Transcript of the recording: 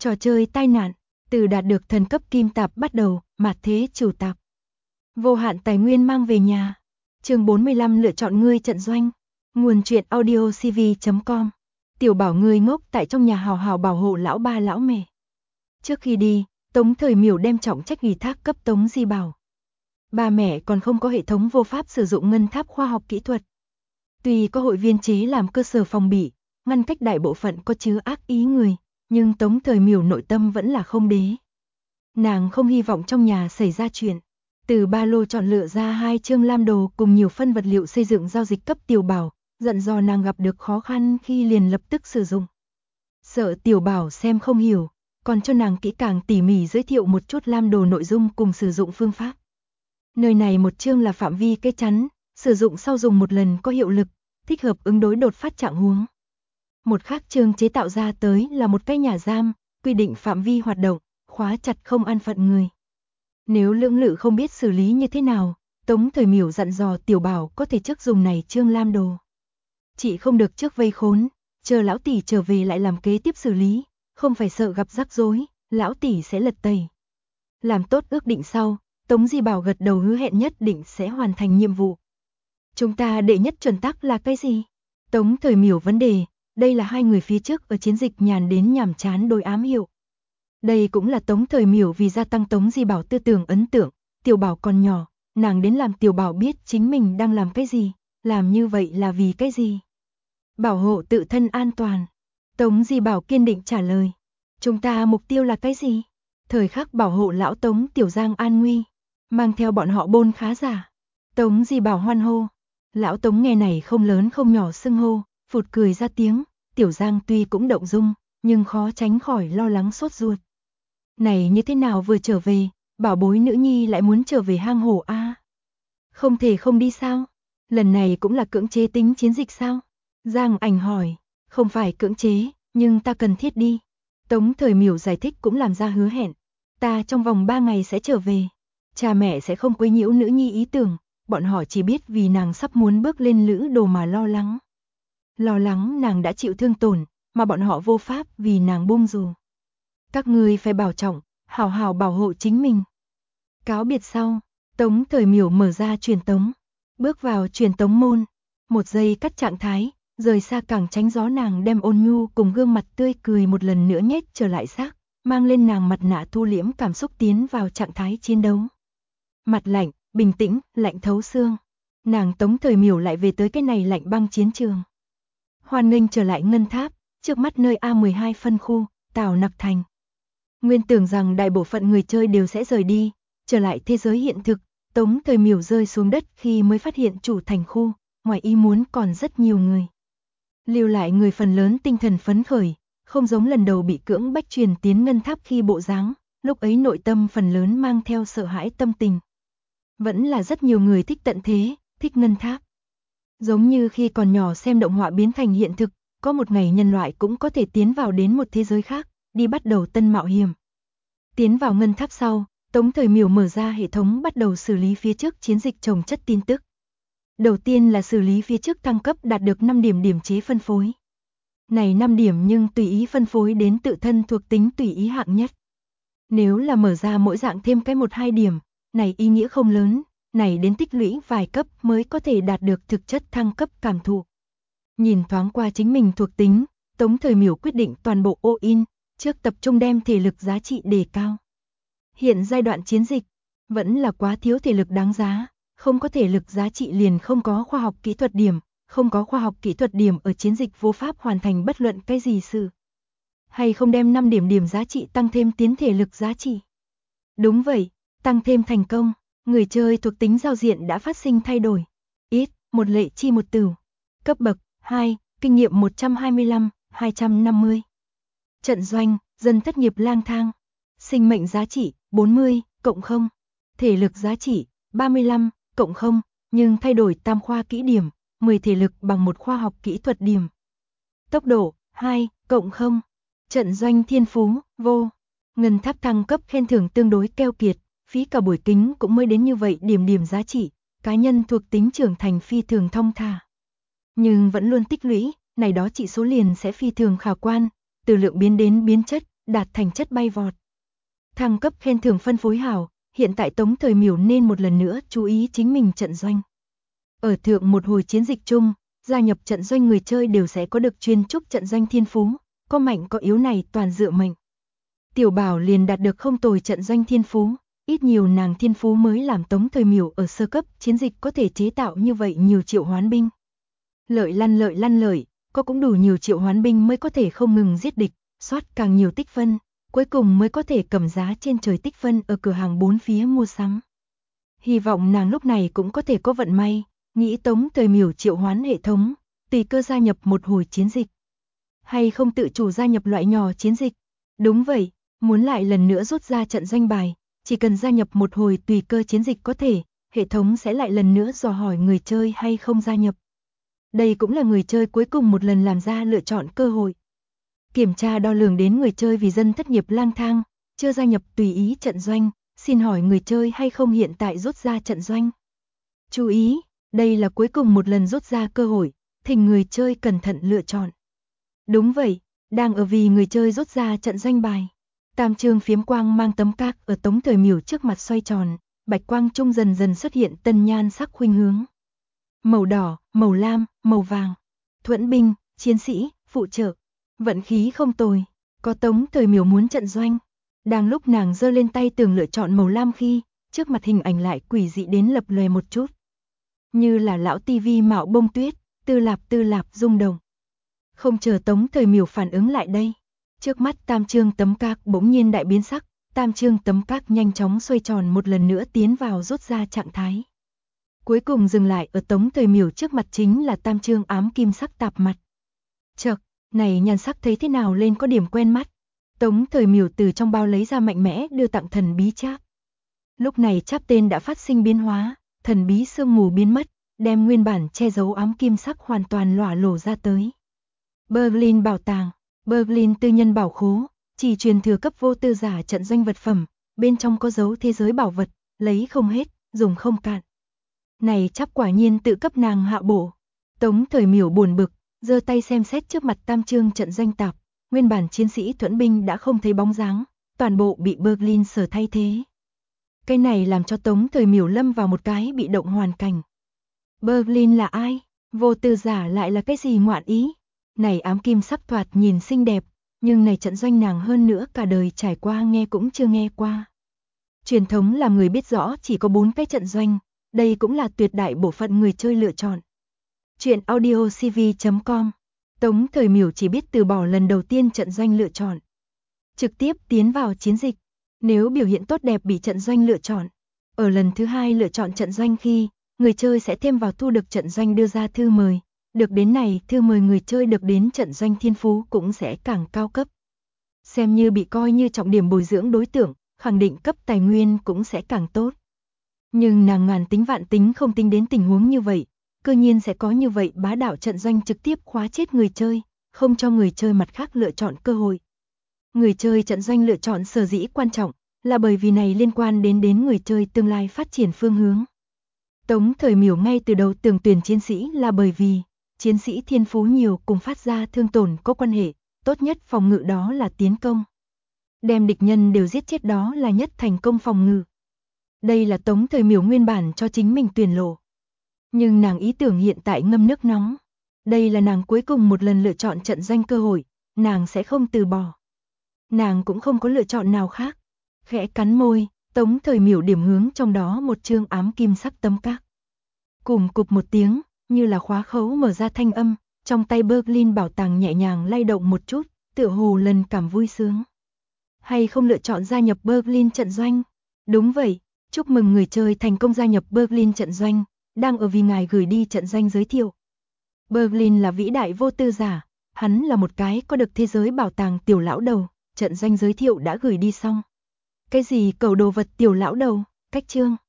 Trò chơi tai nạn, từ đạt được thần cấp kim tạp bắt đầu, mạt thế chủ tạp. Vô hạn tài nguyên mang về nhà. Chương 45 lựa chọn ngươi trận doanh. Nguồn truyện audio cv.com. Tiểu Bảo ngươi ngốc tại trong nhà hào hào bảo hộ lão ba lão mẹ. Trước khi đi, Tống Thời Miểu đem trọng trách ủy thác cấp Tống Di Bảo. Ba mẹ còn không có hệ thống vô pháp sử dụng ngân tháp khoa học kỹ thuật. Tuy có hội viên chế làm cơ sở phòng bị, ngăn cách đại bộ phận có chứa ác ý người, nhưng Tống Thời Miểu nội tâm vẫn là không đế. Nàng không hy vọng trong nhà xảy ra chuyện. Từ ba lô chọn lựa ra 2 chương lam đồ cùng nhiều phân vật liệu xây dựng giao dịch cấp Tiểu Bảo, dặn dò nàng gặp được khó khăn khi liền lập tức sử dụng. Sợ Tiểu Bảo xem không hiểu, còn cho nàng kỹ càng tỉ mỉ giới thiệu một chút lam đồ nội dung cùng sử dụng phương pháp. Nơi này một chương là phạm vi cái chắn, sử dụng sau dùng một lần có hiệu lực, thích hợp ứng đối đột phát trạng huống. Một khác chương chế tạo ra tới là một cái nhà giam, quy định phạm vi hoạt động, khóa chặt không an phận người. Nếu lưỡng lự không biết xử lý như thế nào, Tống Thời Miểu dặn dò Tiểu Bảo có thể trước dùng này chương lam đồ. Chị không được trước vây khốn, chờ lão tỷ trở về lại làm kế tiếp xử lý, không phải sợ gặp rắc rối, lão tỷ sẽ lật tẩy. Làm tốt ước định sau, Tống Di Bảo gật đầu hứa hẹn nhất định sẽ hoàn thành nhiệm vụ. Chúng ta đệ nhất chuẩn tắc là cái gì? Tống Thời Miểu vấn đề, đây là hai người phía trước ở chiến dịch nhàn đến nhàm chán đối ám hiệu. Đây cũng là Tống Thời Miểu vì gia tăng Tống Di Bảo tư tưởng ấn tượng, Tiểu Bảo còn nhỏ, nàng đến làm Tiểu Bảo biết chính mình đang làm cái gì, làm như vậy là vì cái gì. Bảo hộ tự thân an toàn. Tống Di Bảo kiên định trả lời. Chúng ta mục tiêu là cái gì? Thời khắc bảo hộ lão Tống Tiểu Giang an nguy, mang theo bọn họ bôn khá giả. Tống Di Bảo hoan hô. Lão Tống nghe này không lớn không nhỏ xưng hô, phụt cười ra tiếng, Tiểu Giang tuy cũng động dung, nhưng khó tránh khỏi lo lắng sốt ruột. Này như thế nào vừa trở về, bảo bối nữ nhi lại muốn trở về hang hổ a? Không thể không đi sao? Lần này cũng là cưỡng chế tính chiến dịch sao? Giang Ảnh hỏi, không phải cưỡng chế, nhưng ta cần thiết đi. Tống Thời Miểu giải thích cũng làm ra hứa hẹn. Ta trong vòng 3 ngày sẽ trở về. Cha mẹ sẽ không quấy nhiễu nữ nhi ý tưởng, bọn họ chỉ biết vì nàng sắp muốn bước lên lữ đồ mà lo lắng. Lo lắng nàng đã chịu thương tổn, mà bọn họ vô pháp vì nàng buông dù. Các ngươi phải bảo trọng, hào hào bảo hộ chính mình. Cáo biệt sau, Tống Thời Miểu mở ra truyền tống, bước vào truyền tống môn. Một giây cắt trạng thái, rời xa càng tránh gió nàng đem ôn nhu cùng gương mặt tươi cười một lần nữa nhét trở lại xác, mang lên nàng mặt nạ thu liễm cảm xúc tiến vào trạng thái chiến đấu. Mặt lạnh, bình tĩnh, lạnh thấu xương. Nàng Tống Thời Miểu lại về tới cái này lạnh băng chiến trường. Hoan nghênh trở lại ngân tháp, trước mắt nơi A12 phân khu, Tào Nặc Thành. Nguyên tưởng rằng đại bộ phận người chơi đều sẽ rời đi, trở lại thế giới hiện thực, Tống Thời Miểu rơi xuống đất khi mới phát hiện chủ thành khu, ngoài ý muốn còn rất nhiều người. Lưu lại người phần lớn tinh thần phấn khởi, không giống lần đầu bị cưỡng bách truyền tiến ngân tháp khi bộ dáng, lúc ấy nội tâm phần lớn mang theo sợ hãi tâm tình. Vẫn là rất nhiều người thích tận thế, thích ngân tháp. Giống như khi còn nhỏ xem động họa biến thành hiện thực, có một ngày nhân loại cũng có thể tiến vào đến một thế giới khác, đi bắt đầu tân mạo hiểm. Tiến vào ngân tháp sau, Tống Thời Miểu mở ra hệ thống bắt đầu xử lý phía trước chiến dịch trồng chất tin tức. Đầu tiên là xử lý phía trước thăng cấp đạt được 5 điểm điểm chế phân phối. Này 5 điểm nhưng tùy ý phân phối đến tự thân thuộc tính tùy ý hạng nhất. Nếu là mở ra mỗi dạng thêm cái 1-2 điểm, này ý nghĩa không lớn, này đến tích lũy vài cấp mới có thể đạt được thực chất thăng cấp cảm thụ. Nhìn thoáng qua chính mình thuộc tính, Tống Thời Miểu quyết định toàn bộ all-in, trước tập trung đem thể lực giá trị đề cao. Hiện giai đoạn chiến dịch, vẫn là quá thiếu thể lực đáng giá, không có thể lực giá trị liền không có khoa học kỹ thuật điểm, không có khoa học kỹ thuật điểm ở chiến dịch vô pháp hoàn thành bất luận cái gì sự. Hay không đem 5 điểm điểm giá trị tăng thêm tiến thể lực giá trị. Đúng vậy, tăng thêm thành công, người chơi thuộc tính giao diện đã phát sinh thay đổi. Ít, một lệ chi một tửu. Cấp bậc 2, kinh nghiệm 125, 250. Trận doanh, dân thất nghiệp lang thang. Sinh mệnh giá trị 40, cộng 0. Thể lực giá trị 35, cộng 0, nhưng thay đổi tam khoa kỹ điểm, 10 thể lực bằng 1 khoa học kỹ thuật điểm. Tốc độ 2, cộng 0. Trận doanh thiên phú, vô. Ngân tháp thăng cấp khen thưởng tương đối keo kiệt, phí cả buổi kính cũng mới đến như vậy điểm giá trị, cá nhân thuộc tính trưởng thành phi thường thong thả. Nhưng vẫn luôn tích lũy, này đó chỉ số liền sẽ phi thường khả quan, từ lượng biến đến biến chất, đạt thành chất bay vọt. Thăng cấp khen thưởng phân phối hảo, hiện tại Tống Thời Miểu nên một lần nữa chú ý chính mình trận doanh. Ở thượng một hồi chiến dịch chung, gia nhập trận doanh người chơi đều sẽ có được chuyên trúc trận doanh thiên phú, có mạnh có yếu này toàn dựa mệnh. Tiểu Bảo liền đạt được không tồi trận doanh thiên phú, ít nhiều nàng thiên phú mới làm Tống Thời Miểu ở sơ cấp chiến dịch có thể chế tạo như vậy nhiều triệu hoán binh. Lợi lăn lợi, có cũng đủ nhiều triệu hoán binh mới có thể không ngừng giết địch, soát càng nhiều tích phân, cuối cùng mới có thể cầm giá trên trời tích phân ở cửa hàng bốn phía mua sắm. Hy vọng nàng lúc này cũng có thể có vận may, nghĩ Tống Thời Miểu triệu hoán hệ thống, tùy cơ gia nhập một hồi chiến dịch. Hay không tự chủ gia nhập loại nhỏ chiến dịch. Đúng vậy, muốn lại lần nữa rút ra trận doanh bài, chỉ cần gia nhập một hồi tùy cơ chiến dịch có thể, hệ thống sẽ lại lần nữa dò hỏi người chơi hay không gia nhập. Đây cũng là người chơi cuối cùng một lần làm ra lựa chọn cơ hội. Kiểm tra đo lường đến người chơi vì dân thất nghiệp lang thang, chưa gia nhập tùy ý trận doanh, xin hỏi người chơi hay không hiện tại rút ra trận doanh. Chú ý, đây là cuối cùng một lần rút ra cơ hội, thỉnh người chơi cẩn thận lựa chọn. Đúng vậy, đang ở vì người chơi rút ra trận doanh bài. Tam trương phiếm quang mang tấm các ở Tống Thời Miểu trước mặt xoay tròn, bạch quang trung dần dần xuất hiện tân nhan sắc khuynh hướng. Màu đỏ, màu lam, màu vàng. Thuẫn binh, chiến sĩ, phụ trợ. Vận khí không tồi, có Tống Thời Miểu muốn trận doanh. Đang lúc nàng giơ lên tay tưởng lựa chọn màu lam khi, trước mặt hình ảnh lại quỷ dị đến lập lòe một chút. Như là lão tivi mạo bông tuyết, tư lạp rung động. Không chờ Tống Thời Miểu phản ứng lại đây. Trước mắt tam trương tấm các bỗng nhiên đại biến sắc, tam trương tấm các nhanh chóng xoay tròn một lần nữa tiến vào rút ra trạng thái. Cuối cùng dừng lại ở Tống Thời Miểu trước mặt chính là tam trương ám kim sắc tạp mặt. Chậc, này nhan sắc thấy thế nào lên có điểm quen mắt. Tống Thời Miểu từ trong bao lấy ra mạnh mẽ đưa tặng thần bí cháp. Lúc này cháp tên đã phát sinh biến hóa, thần bí sương mù biến mất, đem nguyên bản che giấu ám kim sắc hoàn toàn lỏa lổ ra tới. Berlin bảo tàng, Berlin tư nhân bảo khố, chỉ truyền thừa cấp vô tư giả trận doanh vật phẩm, bên trong có dấu thế giới bảo vật, lấy không hết, dùng không cạn. Này chắp quả nhiên tự cấp nàng hạ bổ. Tống Thời Miểu buồn bực, giơ tay xem xét trước mặt tam trương trận doanh tạp, nguyên bản chiến sĩ thuẫn binh đã không thấy bóng dáng, toàn bộ bị Berlin sở thay thế. Cái này làm cho Tống Thời Miểu lâm vào một cái bị động hoàn cảnh. Berlin là ai? Vô tư giả lại là cái gì ngoạn ý? Này ám kim sắc thoạt nhìn xinh đẹp, nhưng này trận doanh nàng hơn nữa cả đời trải qua nghe cũng chưa nghe qua. Truyền thống làm người biết rõ chỉ có 4 cái trận doanh, đây cũng là tuyệt đại bộ phận người chơi lựa chọn. Chuyện audiocv.com. Tống Thời Miểu chỉ biết từ bỏ lần đầu tiên trận doanh lựa chọn. Trực tiếp tiến vào chiến dịch, nếu biểu hiện tốt đẹp bị trận doanh lựa chọn. Ở lần thứ 2 lựa chọn trận doanh khi, người chơi sẽ thêm vào thu được trận doanh đưa ra thư mời. Được đến này, thư mời người chơi được đến trận doanh thiên phú cũng sẽ càng cao cấp. Xem như bị coi như trọng điểm bồi dưỡng đối tượng, khẳng định cấp tài nguyên cũng sẽ càng tốt. Nhưng nàng ngàn tính vạn tính không tính đến tình huống như vậy, cơ nhiên sẽ có như vậy bá đạo trận doanh trực tiếp khóa chết người chơi, không cho người chơi mặt khác lựa chọn cơ hội. Người chơi trận doanh lựa chọn sở dĩ quan trọng, là bởi vì này liên quan đến người chơi tương lai phát triển phương hướng. Tống Thời Miểu ngay từ đầu tưởng tuyển chiến sĩ là bởi vì chiến sĩ thiên phú nhiều cùng phát ra thương tổn có quan hệ, tốt nhất phòng ngự đó là tiến công. Đem địch nhân đều giết chết đó là nhất thành công phòng ngự. Đây là Tống Thời Miểu nguyên bản cho chính mình tuyển lộ. Nhưng nàng ý tưởng hiện tại ngâm nước nóng. Đây là nàng cuối cùng một lần lựa chọn trận doanh cơ hội, nàng sẽ không từ bỏ. Nàng cũng không có lựa chọn nào khác. Khẽ cắn môi, Tống Thời Miểu điểm hướng trong đó một chương ám kim sắc tấm các. Cùng cục một tiếng, như là khóa khấu mở ra thanh âm, trong tay Berlin bảo tàng nhẹ nhàng lay động một chút, tựa hồ lần cảm vui sướng. Hay không lựa chọn gia nhập Berlin trận doanh? Đúng vậy, chúc mừng người chơi thành công gia nhập Berlin trận doanh, đang ở vì ngài gửi đi trận doanh giới thiệu. Berlin là vĩ đại vô tư giả, hắn là một cái có được thế giới bảo tàng tiểu lão đầu, trận doanh giới thiệu đã gửi đi xong. Cái gì cầu đồ vật tiểu lão đầu, cách chương.